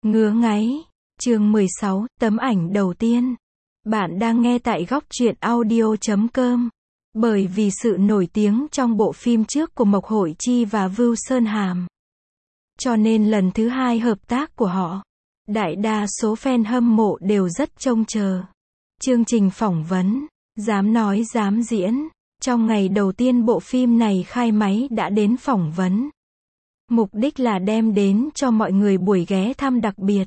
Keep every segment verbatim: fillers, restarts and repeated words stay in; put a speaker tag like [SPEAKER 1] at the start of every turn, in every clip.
[SPEAKER 1] Ngứa ngáy, chương mười sáu, tấm ảnh đầu tiên. Bạn đang nghe tại góc truyện audio chấm com. Bởi vì sự nổi tiếng trong bộ phim trước của Mộc Hội Chi và Vưu Sơn Hàm, cho nên lần thứ hai hợp tác của họ, đại đa số fan hâm mộ đều rất trông chờ. Chương trình phỏng vấn, dám nói dám diễn. Trong ngày đầu tiên bộ phim này khai máy đã đến phỏng vấn. Mục đích là đem đến cho mọi người buổi ghé thăm đặc biệt.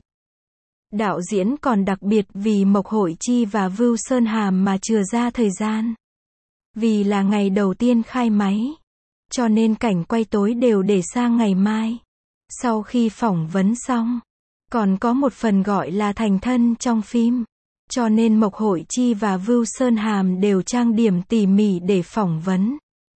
[SPEAKER 1] Đạo diễn còn đặc biệt vì Mộc Hội Chi và Vưu Sơn Hàm mà chừa ra thời gian. Vì là ngày đầu tiên khai máy, cho nên cảnh quay tối đều để sang ngày mai. Sau khi phỏng vấn xong, còn có một phần gọi là thành thân trong phim. Cho nên Mộc Hội Chi và Vưu Sơn Hàm đều trang điểm tỉ mỉ để phỏng vấn.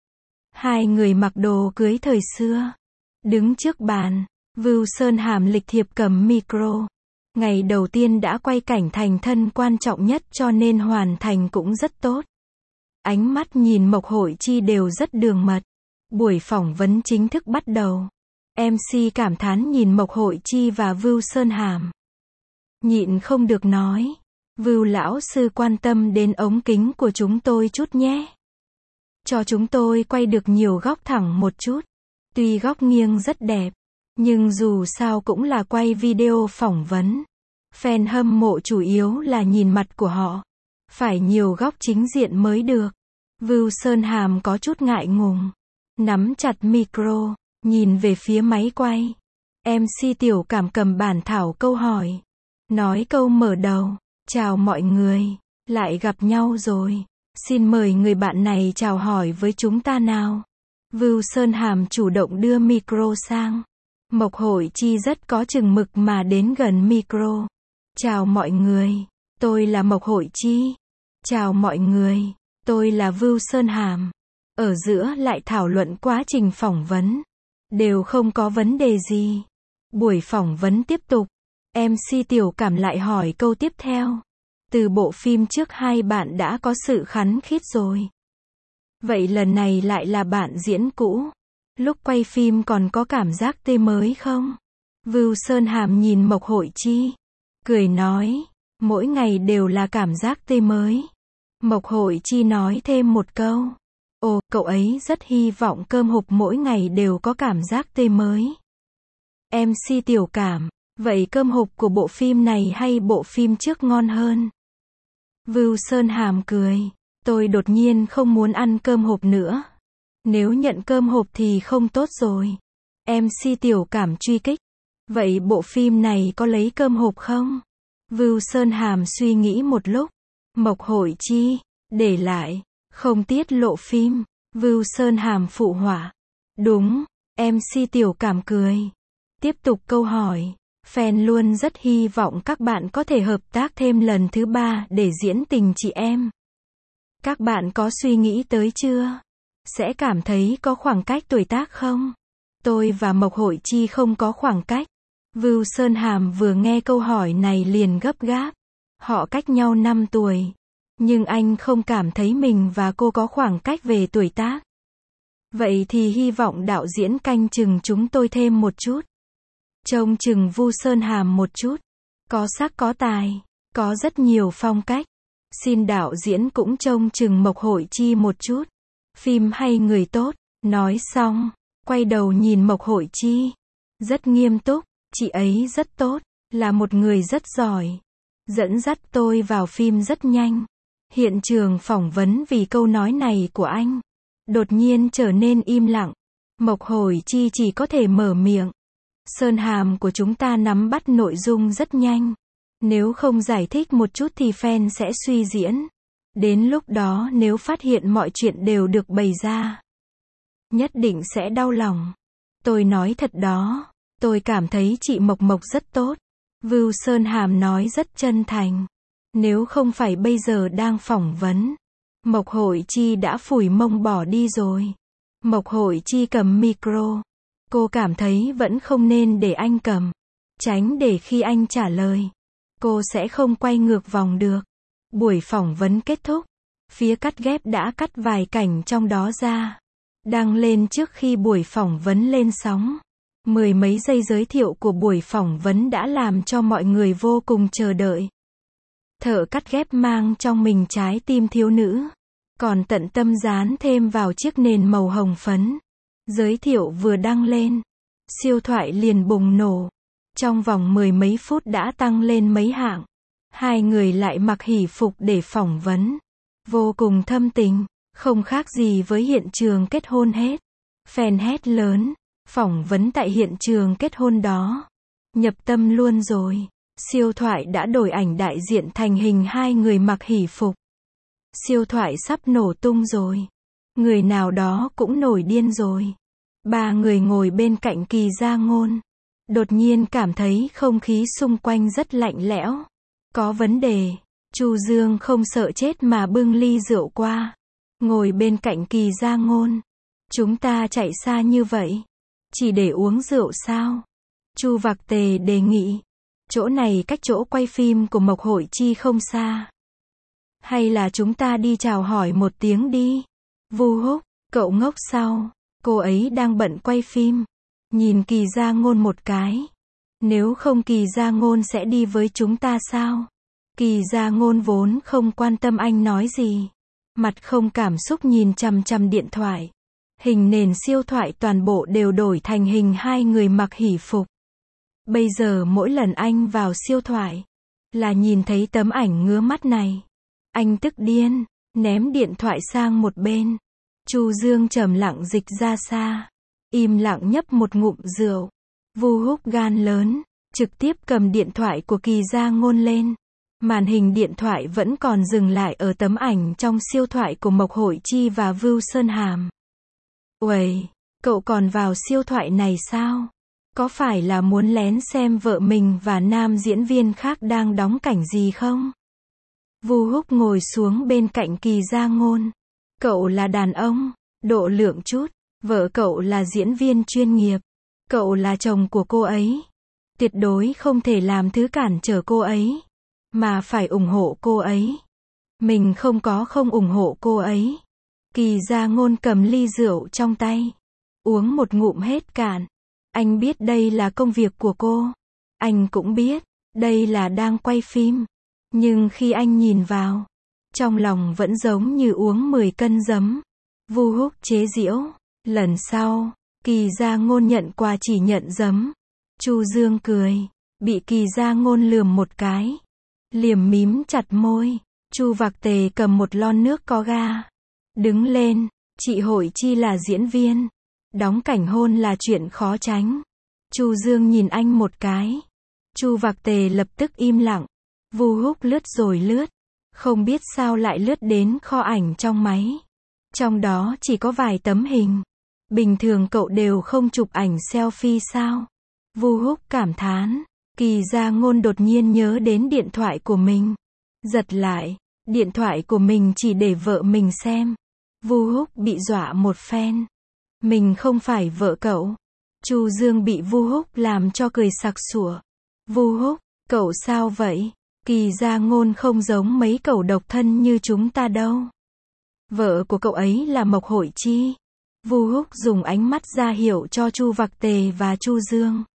[SPEAKER 1] Hai người mặc đồ cưới thời xưa, đứng trước bàn, Vưu Sơn Hàm lịch thiệp cầm micro. Ngày đầu tiên đã quay cảnh thành thân quan trọng nhất cho nên hoàn thành cũng rất tốt. Ánh mắt nhìn Mộc Hội Chi đều rất đường mật. Buổi phỏng vấn chính thức bắt đầu. em xê cảm thán nhìn Mộc Hội Chi và Vưu Sơn Hàm. Nhịn không được nói, Vưu lão sư quan tâm đến ống kính của chúng tôi chút nhé. Cho chúng tôi quay được nhiều góc thẳng một chút. Tuy góc nghiêng rất đẹp, nhưng dù sao cũng là quay video phỏng vấn. Fan hâm mộ chủ yếu là nhìn mặt của họ. Phải nhiều góc chính diện mới được. Vưu Sơn Hàm có chút ngại ngùng, nắm chặt micro, nhìn về phía máy quay. em xê Tiểu Cảm cầm bản thảo câu hỏi. Nói câu mở đầu. Chào mọi người, lại gặp nhau rồi. Xin mời người bạn này chào hỏi với chúng ta nào. Vưu Sơn Hàm chủ động đưa micro sang. Mộc Hội Chi rất có chừng mực mà đến gần micro. Chào mọi người, tôi là Mộc Hội Chi. Chào mọi người, tôi là Vưu Sơn Hàm. Ở giữa lại thảo luận quá trình phỏng vấn. Đều không có vấn đề gì. Buổi phỏng vấn tiếp tục. em xê Tiểu Cảm lại hỏi câu tiếp theo. Từ bộ phim trước hai bạn đã có sự khắn khít rồi. Vậy lần này lại là bạn diễn cũ. Lúc quay phim còn có cảm giác tê mới không? Vưu Sơn Hàm nhìn Mộc Hội Chi, cười nói, mỗi ngày đều là cảm giác tê mới. Mộc Hội Chi nói thêm một câu. Ồ, cậu ấy rất hy vọng cơm hộp mỗi ngày đều có cảm giác tê mới. em xê Tiểu Cảm, vậy cơm hộp của bộ phim này hay bộ phim trước ngon hơn? Vưu Sơn Hàm cười, tôi đột nhiên không muốn ăn cơm hộp nữa. Nếu nhận cơm hộp thì không tốt rồi. em xê Tiểu Cảm truy kích, vậy bộ phim này có lấy cơm hộp không? Vưu Sơn Hàm suy nghĩ một lúc. Mộc Hội Chi, để lại, không tiết lộ phim. Vưu Sơn Hàm phụ họa. Đúng, em xê Tiểu Cảm cười. Tiếp tục câu hỏi. Fan luôn rất hy vọng các bạn có thể hợp tác thêm lần thứ ba để diễn tình chị em. Các bạn có suy nghĩ tới chưa? Sẽ cảm thấy có khoảng cách tuổi tác không? Tôi và Mộc Hội Chi không có khoảng cách. Vưu Sơn Hàm vừa nghe câu hỏi này liền gấp gáp. Họ cách nhau năm tuổi. Nhưng anh không cảm thấy mình và cô có khoảng cách về tuổi tác. Vậy thì hy vọng đạo diễn canh chừng chúng tôi thêm một chút. Trông chừng Vưu Sơn Hàm một chút. Có sắc có tài. Có rất nhiều phong cách. Xin đạo diễn cũng trông chừng Mộc Hội Chi một chút. Phim hay người tốt. Nói xong, quay đầu nhìn Mộc Hội Chi. Rất nghiêm túc. Chị ấy rất tốt. Là một người rất giỏi. Dẫn dắt tôi vào phim rất nhanh. Hiện trường phỏng vấn vì câu nói này của anh. Đột nhiên trở nên im lặng. Mộc Hội Chi chỉ có thể mở miệng. Sơn Hàm của chúng ta nắm bắt nội dung rất nhanh. Nếu không giải thích một chút thì fan sẽ suy diễn. Đến lúc đó nếu phát hiện mọi chuyện đều được bày ra, nhất định sẽ đau lòng. Tôi nói thật đó. Tôi cảm thấy chị Mộc Mộc rất tốt. Vưu Sơn Hàm nói rất chân thành. Nếu không phải bây giờ đang phỏng vấn, Mộc Hội Chi đã phủi mông bỏ đi rồi. Mộc Hội Chi cầm micro. Cô cảm thấy vẫn không nên để anh cầm. Tránh để khi anh trả lời, cô sẽ không quay ngược vòng được. Buổi phỏng vấn kết thúc. Phía cắt ghép đã cắt vài cảnh trong đó ra. Đăng lên trước khi buổi phỏng vấn lên sóng. Mười mấy giây giới thiệu của buổi phỏng vấn đã làm cho mọi người vô cùng chờ đợi. Thợ cắt ghép mang trong mình trái tim thiếu nữ, còn tận tâm dán thêm vào chiếc nền màu hồng phấn. Giới thiệu vừa đăng lên, siêu thoại liền bùng nổ. Trong vòng mười mấy phút đã tăng lên mấy hạng. Hai người lại mặc hỷ phục để phỏng vấn. Vô cùng thâm tình, không khác gì với hiện trường kết hôn hết. Fan hét lớn, phỏng vấn tại hiện trường kết hôn đó. Nhập tâm luôn rồi. Siêu thoại đã đổi ảnh đại diện thành hình hai người mặc hỷ phục. Siêu thoại sắp nổ tung rồi. Người nào đó cũng nổi điên rồi. Ba người ngồi bên cạnh Kỳ Gia Ngôn. Đột nhiên cảm thấy không khí xung quanh rất lạnh lẽo. Có vấn đề. Chu Dương không sợ chết mà bưng ly rượu qua. Ngồi bên cạnh Kỳ Gia Ngôn. Chúng ta chạy xa như vậy. Chỉ để uống rượu sao? Chu Vạc Tề đề nghị. Chỗ này cách chỗ quay phim của Mộc Hội Chi không xa. Hay là chúng ta đi chào hỏi một tiếng đi? Vu Húc, cậu ngốc sao? Cô ấy đang bận quay phim. Nhìn Kỳ Gia Ngôn một cái. Nếu không Kỳ Gia Ngôn sẽ đi với chúng ta sao? Kỳ Gia Ngôn vốn không quan tâm anh nói gì. Mặt không cảm xúc nhìn chằm chằm điện thoại. Hình nền siêu thoại toàn bộ đều đổi thành hình hai người mặc hỷ phục. Bây giờ mỗi lần anh vào siêu thoại, là nhìn thấy tấm ảnh ngứa mắt này. Anh tức điên, ném điện thoại sang một bên. Chu Dương trầm lặng dịch ra xa. Im lặng nhấp một ngụm rượu. Vu Húc gan lớn, trực tiếp cầm điện thoại của Kỳ Gia Ngôn lên. Màn hình điện thoại vẫn còn dừng lại ở tấm ảnh trong siêu thoại của Mộc Hội Chi và Vưu Sơn Hàm. Uầy, cậu còn vào siêu thoại này sao? Có phải là muốn lén xem vợ mình và nam diễn viên khác đang đóng cảnh gì không? Vu Húc ngồi xuống bên cạnh Kỳ Gia Ngôn. Cậu là đàn ông, độ lượng chút. Vợ cậu là diễn viên chuyên nghiệp. Cậu là chồng của cô ấy. Tuyệt đối không thể làm thứ cản trở cô ấy. Mà phải ủng hộ cô ấy. Mình không có không ủng hộ cô ấy. Kỳ Gia Ngôn cầm ly rượu trong tay. Uống một ngụm hết cạn. Anh biết đây là công việc của cô. Anh cũng biết, đây là đang quay phim. Nhưng khi anh nhìn vào, trong lòng vẫn giống như uống mười cân giấm. Vu Húc chế giễu. Lần sau, Kỳ Gia Ngôn nhận quà chỉ nhận giấm. Chu Dương cười. Bị Kỳ Gia Ngôn lườm một cái. Liềm mím chặt môi. Chu Vạc Tề cầm một lon nước có ga. Đứng lên. Chị Hội Chi là diễn viên. Đóng cảnh hôn là chuyện khó tránh. Chu Dương nhìn anh một cái. Chu Vạc Tề lập tức im lặng. Vu Húc lướt rồi lướt. Không biết sao lại lướt đến kho ảnh trong máy. Trong đó chỉ có vài tấm hình. Bình thường cậu đều không chụp ảnh selfie sao? Vu Húc cảm thán. Kỳ Gia Ngôn đột nhiên nhớ đến điện thoại của mình. Giật lại. Điện thoại của mình chỉ để vợ mình xem. Vu Húc bị dọa một phen. Mình không phải vợ cậu. Chu Dương bị Vu Húc làm cho cười sặc sụa. Vu Húc, cậu sao vậy? Kỳ Gia Ngôn không giống mấy cậu độc thân như chúng ta đâu. Vợ của cậu ấy là Mộc Hội Chi. Vu Húc dùng ánh mắt ra hiệu cho Chu Vạc Tề và Chu Dương.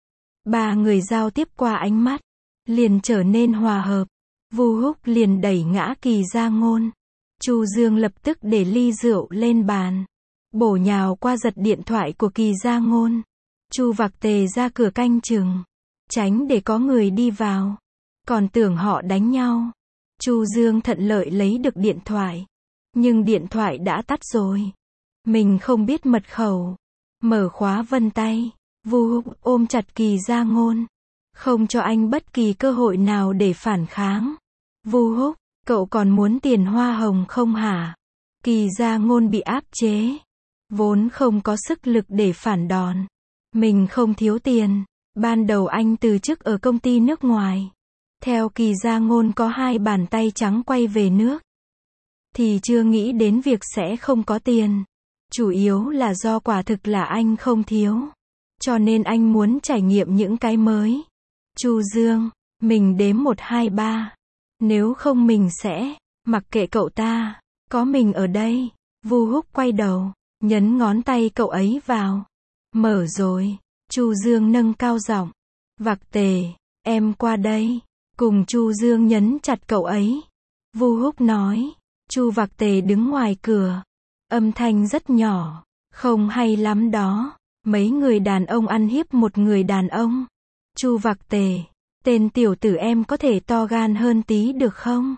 [SPEAKER 1] Ba người giao tiếp qua ánh mắt, liền trở nên hòa hợp. Vu Húc liền đẩy ngã Kỳ Gia Ngôn. Chu Dương lập tức để ly rượu lên bàn, bổ nhào qua giật điện thoại của Kỳ Gia Ngôn. Chu Vạc Tề ra cửa canh chừng, tránh để có người đi vào. Còn tưởng họ đánh nhau. Chu Dương thận lợi lấy được điện thoại. Nhưng điện thoại đã tắt rồi. Mình không biết mật khẩu. Mở khóa vân tay. Vu Húc ôm chặt Kỳ Gia Ngôn. Không cho anh bất kỳ cơ hội nào để phản kháng. Vu Húc, cậu còn muốn tiền hoa hồng không hả? Kỳ Gia Ngôn bị áp chế. Vốn không có sức lực để phản đòn. Mình không thiếu tiền. Ban đầu anh từ chức ở công ty nước ngoài. Theo Kỳ Gia Ngôn có hai bàn tay trắng quay về nước. Thì chưa nghĩ đến việc sẽ không có tiền. Chủ yếu là do quả thực là anh không thiếu. Cho nên anh muốn trải nghiệm những cái mới. Chu Dương, mình đếm một hai ba. Nếu không mình sẽ, mặc kệ cậu ta, có mình ở đây. Vu Húc quay đầu, nhấn ngón tay cậu ấy vào. Mở rồi. Chu Dương nâng cao giọng. Vạc Tề, em qua đây. Cùng Chu Dương nhấn chặt cậu ấy. Vu Húc nói. Chu Vạc Tề đứng ngoài cửa. Âm thanh rất nhỏ. Không hay lắm đó. Mấy người đàn ông ăn hiếp một người đàn ông. Chu Vạc Tề, tên tiểu tử em có thể to gan hơn tí được không?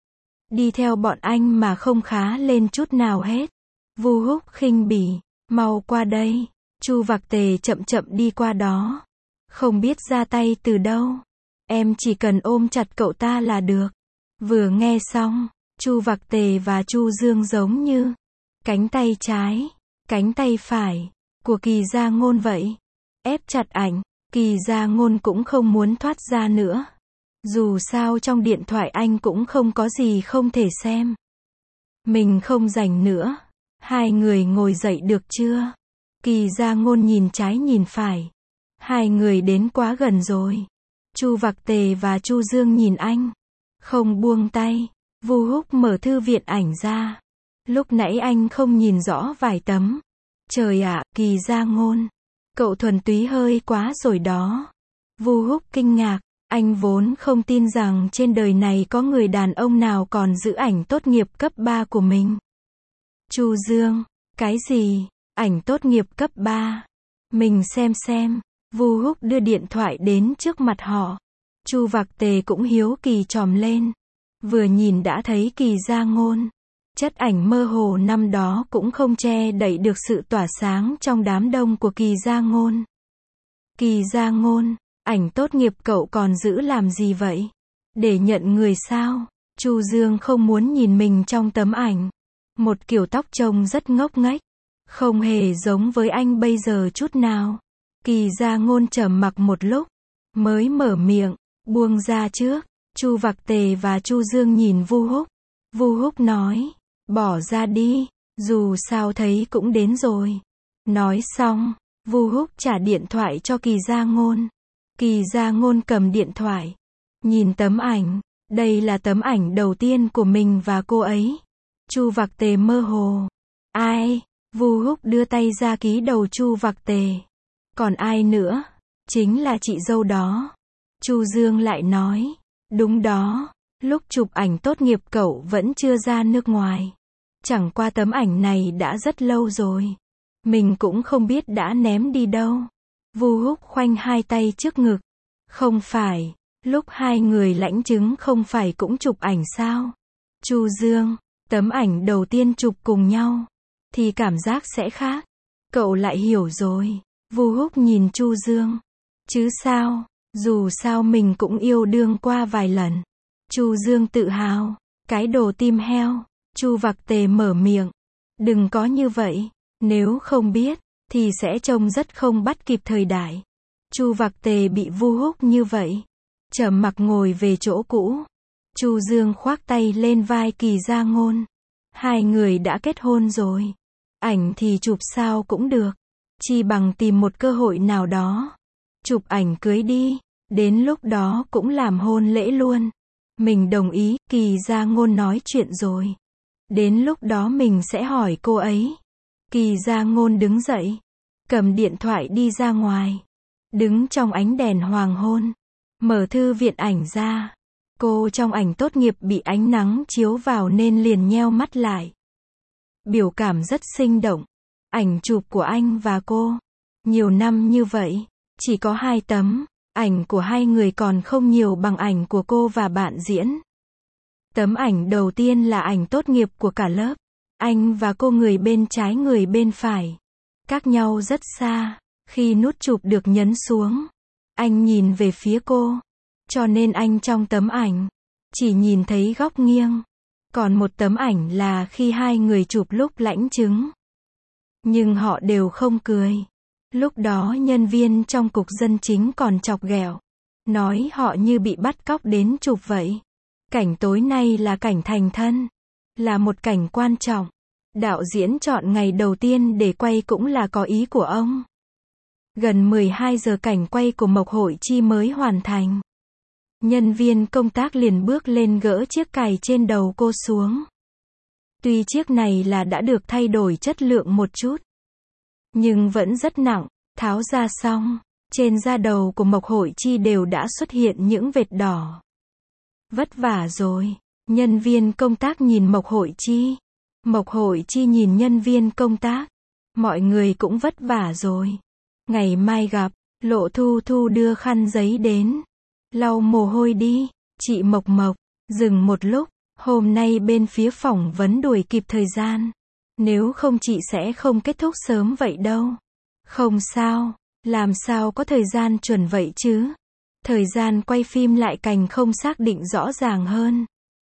[SPEAKER 1] Đi theo bọn anh mà không khá lên chút nào hết. Vu Húc khinh bỉ. Mau qua đây. Chu Vạc Tề chậm chậm đi qua đó. Không biết ra tay từ đâu. Em chỉ cần ôm chặt cậu ta là được. Vừa nghe xong, Chu Vạc Tề và Chu Dương giống như cánh tay trái, cánh tay phải của Kỳ Gia Ngôn vậy. Ép chặt ảnh, Kỳ Gia Ngôn cũng không muốn thoát ra nữa. Dù sao trong điện thoại anh cũng không có gì không thể xem. Mình không rảnh nữa. Hai người ngồi dậy được chưa? Kỳ Gia Ngôn nhìn trái nhìn phải. Hai người đến quá gần rồi. Chu Vạc Tề và Chu Dương nhìn anh. Không buông tay. Vu Húc mở thư viện ảnh ra. Lúc nãy anh không nhìn rõ vài tấm. Trời ạ, Kỳ Gia Ngôn. Cậu thuần túy hơi quá rồi đó. Vu Húc kinh ngạc. Anh vốn không tin rằng trên đời này có người đàn ông nào còn giữ ảnh tốt nghiệp cấp ba của mình. Chu Dương. Cái gì? Ảnh tốt nghiệp cấp ba. Mình xem xem. Vu Húc đưa điện thoại đến trước mặt họ. Chu Vạc Tề cũng hiếu kỳ chòm lên. Vừa nhìn đã thấy Kỳ Gia Ngôn. Chất ảnh mơ hồ năm đó cũng không che đậy được sự tỏa sáng trong đám đông của Kỳ Gia Ngôn. Kỳ Gia Ngôn, ảnh tốt nghiệp cậu còn giữ làm gì vậy? Để nhận người sao? Chu Dương không muốn nhìn mình trong tấm ảnh. Một kiểu tóc trông rất ngốc nghếch. Không hề giống với anh bây giờ chút nào. Kỳ Gia Ngôn trầm mặc một lúc. Mới mở miệng, buông ra trước. Chu Vạc Tề và Chu Dương nhìn Vu Húc. Vu Húc nói, bỏ ra đi, dù sao thấy cũng đến rồi. Nói xong, Vu Húc trả điện thoại cho Kỳ Gia Ngôn. Kỳ Gia Ngôn cầm điện thoại. Nhìn tấm ảnh, đây là tấm ảnh đầu tiên của mình và cô ấy. Chu Vạc Tề mơ hồ. Ai? Vu Húc đưa tay ra ký đầu Chu Vạc Tề. Còn ai nữa? Chính là chị dâu đó. Chu Dương lại nói. Đúng đó, lúc chụp ảnh tốt nghiệp cậu vẫn chưa ra nước ngoài. Chẳng qua tấm ảnh này đã rất lâu rồi. Mình cũng không biết đã ném đi đâu. Vu Húc khoanh hai tay trước ngực. Không phải, lúc hai người lãnh chứng không phải cũng chụp ảnh sao? Chu Dương, tấm ảnh đầu tiên chụp cùng nhau, thì cảm giác sẽ khác. Cậu lại hiểu rồi. Vu Húc nhìn Chu Dương. Chứ sao, dù sao mình cũng yêu đương qua vài lần. Chu Dương tự hào. Cái đồ tim heo. Chu Vạc Tề mở miệng. Đừng có như vậy. Nếu không biết, thì sẽ trông rất không bắt kịp thời đại. Chu Vạc Tề bị Vu Húc như vậy. Trầm mặc ngồi về chỗ cũ. Chu Dương khoác tay lên vai Kỳ Gia Ngôn. Hai người đã kết hôn rồi. Ảnh thì chụp sao cũng được. Chi bằng tìm một cơ hội nào đó. Chụp ảnh cưới đi. Đến lúc đó cũng làm hôn lễ luôn. Mình đồng ý, Kỳ Gia Ngôn nói chuyện rồi. Đến lúc đó mình sẽ hỏi cô ấy. Kỳ Gia Ngôn đứng dậy. Cầm điện thoại đi ra ngoài. Đứng trong ánh đèn hoàng hôn. Mở thư viện ảnh ra. Cô trong ảnh tốt nghiệp bị ánh nắng chiếu vào nên liền nheo mắt lại. Biểu cảm rất sinh động. Ảnh chụp của anh và cô. Nhiều năm như vậy, chỉ có hai tấm. Ảnh của hai người còn không nhiều bằng ảnh của cô và bạn diễn. Tấm ảnh đầu tiên là ảnh tốt nghiệp của cả lớp. Anh và cô người bên trái người bên phải. Cách nhau rất xa. Khi nút chụp được nhấn xuống, anh nhìn về phía cô. Cho nên anh trong tấm ảnh chỉ nhìn thấy góc nghiêng. Còn một tấm ảnh là khi hai người chụp lúc lãnh chứng. Nhưng họ đều không cười. Lúc đó nhân viên trong cục dân chính còn chọc ghẹo. Nói họ như bị bắt cóc đến chụp vậy. Cảnh tối nay là cảnh thành thân. Là một cảnh quan trọng. Đạo diễn chọn ngày đầu tiên để quay cũng là có ý của ông. Gần mười hai giờ cảnh quay của Mộc Hội Chi mới hoàn thành. Nhân viên công tác liền bước lên gỡ chiếc cài trên đầu cô xuống. Tuy chiếc này là đã được thay đổi chất lượng một chút, nhưng vẫn rất nặng, Tháo ra xong, trên da đầu của Mộc Hội Chi đều đã xuất hiện những vệt đỏ. Vất vả rồi. Nhân viên công tác nhìn Mộc Hội Chi. Mộc Hội Chi nhìn nhân viên công tác. Mọi người cũng vất vả rồi. Ngày mai gặp. Lộ Thu Thu đưa khăn giấy đến. Lau mồ hôi đi. Chị Mộc Mộc. Dừng một lúc. Hôm nay bên phía phỏng vấn đuổi kịp thời gian. Nếu không chị sẽ không kết thúc sớm vậy đâu. Không sao. Làm sao có thời gian chuẩn vậy chứ? Thời gian quay phim lại càng không xác định rõ ràng hơn.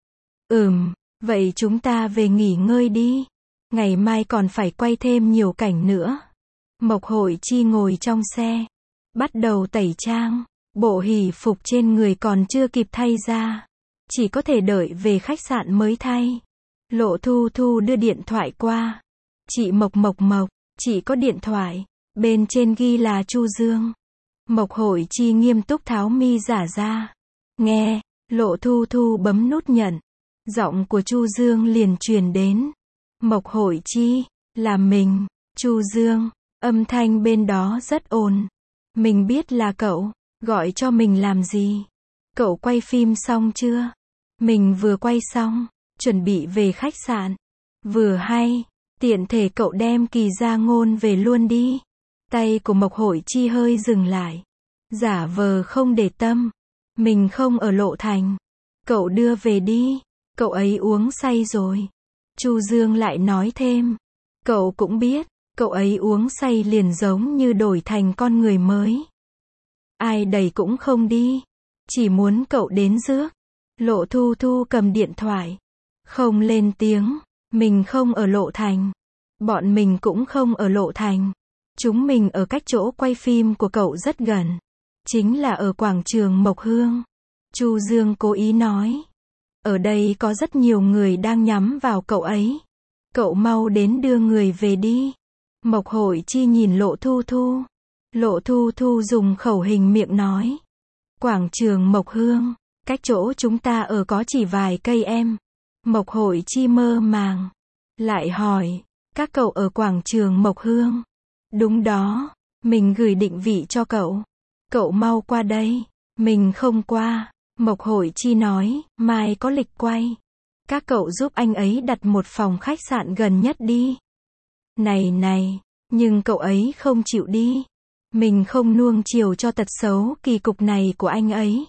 [SPEAKER 1] Ừm, vậy chúng ta về nghỉ ngơi đi. Ngày mai còn phải quay thêm nhiều cảnh nữa. Mộc Hội Chi ngồi trong xe. Bắt đầu tẩy trang. Bộ hỷ phục trên người còn chưa kịp thay ra. Chỉ có thể đợi về khách sạn mới thay. Lộ Thu Thu đưa điện thoại qua. Chị Mộc Mộc Mộc, chị có điện thoại. Bên trên ghi là Chu Dương. Mộc Hội Chi nghiêm túc tháo mi giả ra. Nghe, Lộ Thu Thu bấm nút nhận. Giọng của Chu Dương liền truyền đến. Mộc Hội Chi, là mình. Chu Dương, âm thanh bên đó rất ồn. Mình biết là cậu, gọi cho mình làm gì? Cậu quay phim xong chưa? Mình vừa quay xong, chuẩn bị về khách sạn. Vừa hay, tiện thể cậu đem Kỳ Gia Ngôn về luôn đi. Tay của Mộc Hội Chi hơi dừng lại. Giả vờ không để tâm. Mình không ở Lộ Thành. Cậu đưa về đi. Cậu ấy uống say rồi. Chu Dương lại nói thêm. Cậu cũng biết, cậu ấy uống say liền giống như đổi thành con người mới. Ai đẩy cũng không đi. Chỉ muốn cậu đến rước. Lộ Thu Thu cầm điện thoại. Không lên tiếng. Mình không ở Lộ Thành. Bọn mình cũng không ở Lộ Thành. Chúng mình ở cách chỗ quay phim của cậu rất gần. Chính là ở quảng trường Mộc Hương. Chu Dương cố ý nói. Ở đây có rất nhiều người đang nhắm vào cậu ấy. Cậu mau đến đưa người về đi. Mộc Hội Chi nhìn Lộ Thu Thu. Lộ Thu Thu dùng khẩu hình miệng nói. Quảng trường Mộc Hương, cách chỗ chúng ta ở có chỉ vài cây em. Mộc Hội Chi mơ màng. Lại hỏi, các cậu ở quảng trường Mộc Hương. Đúng đó, mình gửi định vị cho cậu. Cậu mau qua đây. Mình không qua. Mộc Hội Chi nói, mai có lịch quay. Các cậu giúp anh ấy đặt một phòng khách sạn gần nhất đi. Này này, nhưng cậu ấy không chịu đi. Mình không nuông chiều cho tật xấu kỳ cục này của anh ấy.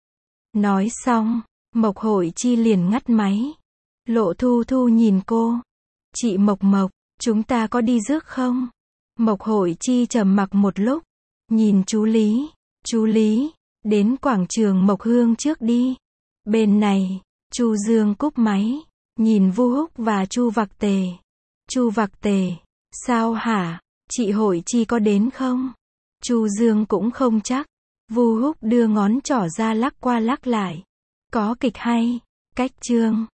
[SPEAKER 1] Nói xong, Mộc Hội Chi liền ngắt máy. Lộ Thu Thu nhìn cô. Chị Mộc Mộc, chúng ta có đi rước không? Mộc Hội Chi trầm mặc một lúc. Nhìn chú Lý. Chú Lý, đến quảng trường Mộc Hương trước đi. Bên này, Chu Dương cúp máy. Nhìn Vu Húc và Chu Vạc Tề. Chu Vạc Tề, sao hả? Chị Hội Chi có đến không? Chu Dương cũng không chắc. Vu Húc đưa ngón trỏ ra lắc qua lắc lại. Có kịch hay. Cách chương.